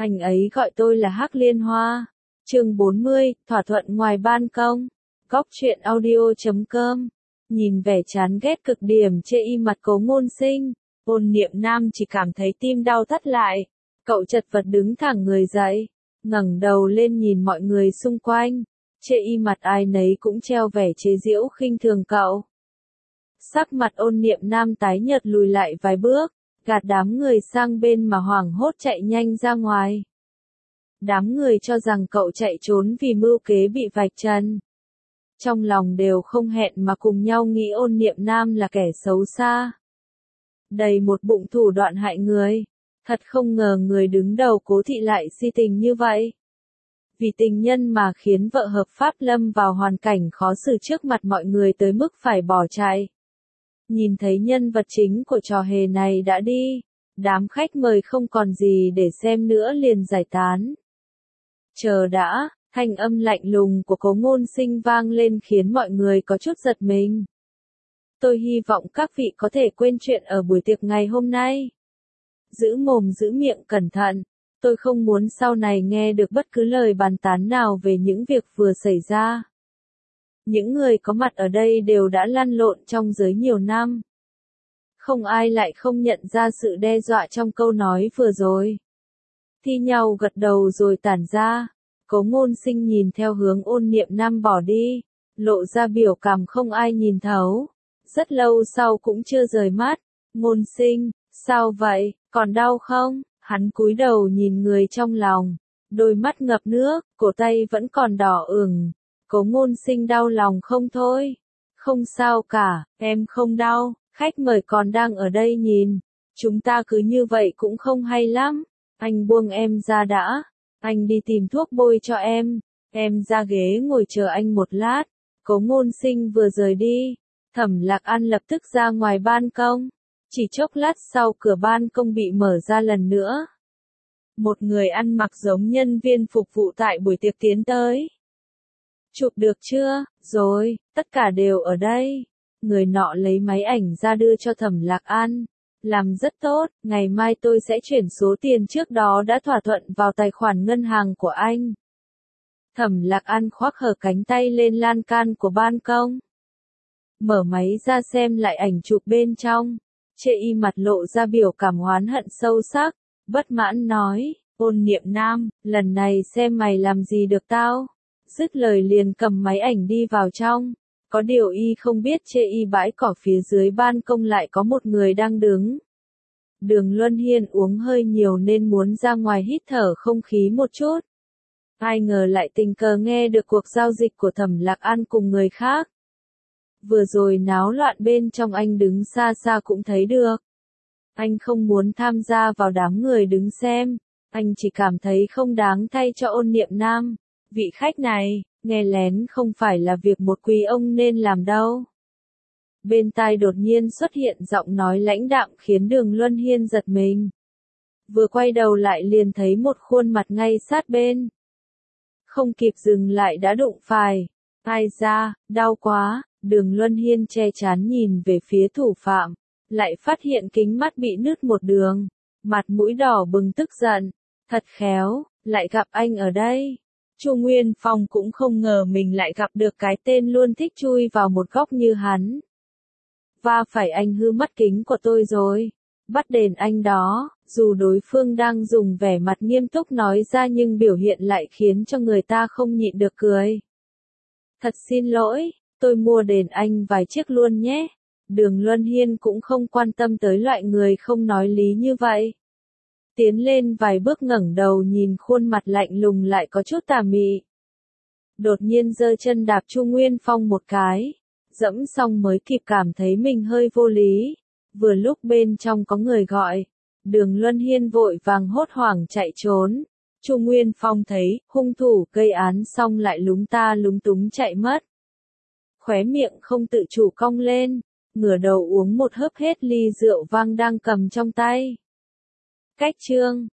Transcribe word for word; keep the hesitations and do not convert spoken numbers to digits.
Anh ấy gọi tôi là Hắc Liên Hoa. Chương bốn mươi, thỏa thuận ngoài ban công. Góc truyện audio chấm com. Nhìn vẻ chán ghét cực điểm chê y mặt Cố Ngôn Sinh, Ôn Niệm Nam chỉ cảm thấy tim đau thắt lại. Cậu chật vật đứng thẳng người dậy, ngẩng đầu lên nhìn mọi người xung quanh. Chê y mặt ai nấy cũng treo vẻ chế giễu khinh thường cậu. Sắc mặt Ôn Niệm Nam tái nhợt lùi lại vài bước, gạt đám người sang bên mà hoảng hốt chạy nhanh ra ngoài. Đám người cho rằng cậu chạy trốn vì mưu kế bị vạch trần. Trong lòng đều không hẹn mà cùng nhau nghĩ Ôn Niệm Nam là kẻ xấu xa. Đầy một bụng thủ đoạn hại người. Thật không ngờ người đứng đầu Cố thị lại si tình như vậy. Vì tình nhân mà khiến vợ hợp pháp lâm vào hoàn cảnh khó xử trước mặt mọi người tới mức phải bỏ chạy. Nhìn thấy nhân vật chính của trò hề này đã đi, đám khách mời không còn gì để xem nữa liền giải tán. Chờ đã, thanh âm lạnh lùng của Cố Ngôn Sinh vang lên khiến mọi người có chút giật mình. Tôi hy vọng các vị có thể quên chuyện ở buổi tiệc ngày hôm nay. Giữ mồm giữ miệng cẩn thận, tôi không muốn sau này nghe được bất cứ lời bàn tán nào về những việc vừa xảy ra. Những người có mặt ở đây đều đã lăn lộn trong giới nhiều năm. Không ai lại không nhận ra sự đe dọa trong câu nói vừa rồi. Thi nhau gật đầu rồi tản ra. Cố Ngôn Sinh nhìn theo hướng Ôn Niệm Nam bỏ đi, lộ ra biểu cảm không ai nhìn thấu. Rất lâu sau cũng chưa rời mắt. Ngôn Sinh, sao vậy, còn đau không? Hắn cúi đầu nhìn người trong lòng, đôi mắt ngập nước, cổ tay vẫn còn đỏ ửng. Cố Ngôn Sinh đau lòng không thôi. Không sao cả, em không đau, khách mời còn đang ở đây nhìn. Chúng ta cứ như vậy cũng không hay lắm. Anh buông em ra đã. Anh đi tìm thuốc bôi cho em. Em ra ghế ngồi chờ anh một lát. Cố Ngôn Sinh vừa rời đi, Thẩm Lạc An lập tức ra ngoài ban công. Chỉ chốc lát sau cửa ban công bị mở ra lần nữa. Một người ăn mặc giống nhân viên phục vụ tại buổi tiệc tiến tới. Chụp được chưa? Rồi, tất cả đều ở đây. Người nọ lấy máy ảnh ra đưa cho Thẩm Lạc An. Làm rất tốt, ngày mai tôi sẽ chuyển số tiền trước đó đã thỏa thuận vào tài khoản ngân hàng của anh. Thẩm Lạc An khoác hở cánh tay lên lan can của ban công. Mở máy ra xem lại ảnh chụp bên trong. Chê y mặt lộ ra biểu cảm oán hận sâu sắc, bất mãn nói, Ôn Niệm Nam, lần này xem mày làm gì được tao. Dứt lời liền cầm máy ảnh đi vào trong. Có điều y không biết chê y bãi cỏ phía dưới ban công lại có một người đang đứng. Đường Luân Hiên uống hơi nhiều nên muốn ra ngoài hít thở không khí một chút. Ai ngờ lại tình cờ nghe được cuộc giao dịch của Thẩm Lạc An cùng người khác. Vừa rồi náo loạn bên trong anh đứng xa xa cũng thấy được. Anh không muốn tham gia vào đám người đứng xem. Anh chỉ cảm thấy không đáng thay cho Ôn Niệm Nam. Vị khách này, nghe lén không phải là việc một quý ông nên làm đâu. Bên tai đột nhiên xuất hiện giọng nói lãnh đạm khiến Đường Luân Hiên giật mình. Vừa quay đầu lại liền thấy một khuôn mặt ngay sát bên. Không kịp dừng lại đã đụng phải. Ai da, đau quá. Đường Luân Hiên che chắn nhìn về phía thủ phạm. Lại phát hiện kính mắt bị nứt một đường. Mặt mũi đỏ bừng tức giận. Thật khéo, lại gặp anh ở đây. Chu Nguyên Phong cũng không ngờ mình lại gặp được cái tên luôn thích chui vào một góc như hắn. Va phải anh hư mắt kính của tôi rồi. Bắt đền anh đó. Dù đối phương đang dùng vẻ mặt nghiêm túc nói ra nhưng biểu hiện lại khiến cho người ta không nhịn được cười. Thật xin lỗi, tôi mua đền anh vài chiếc luôn nhé. Đường Luân Hiên cũng không quan tâm tới loại người không nói lý như vậy. Tiến lên vài bước ngẩng đầu nhìn khuôn mặt lạnh lùng lại có chút tà mị. Đột nhiên giơ chân đạp Chu Nguyên Phong một cái. Dẫm xong mới kịp cảm thấy mình hơi vô lý. Vừa lúc bên trong có người gọi. Đường Luân Hiên vội vàng hốt hoảng chạy trốn. Chu Nguyên Phong thấy hung thủ gây án xong lại lúng ta lúng túng chạy mất. Khóe miệng không tự chủ cong lên. Ngửa đầu uống một hớp hết ly rượu vang đang cầm trong tay. Cách chương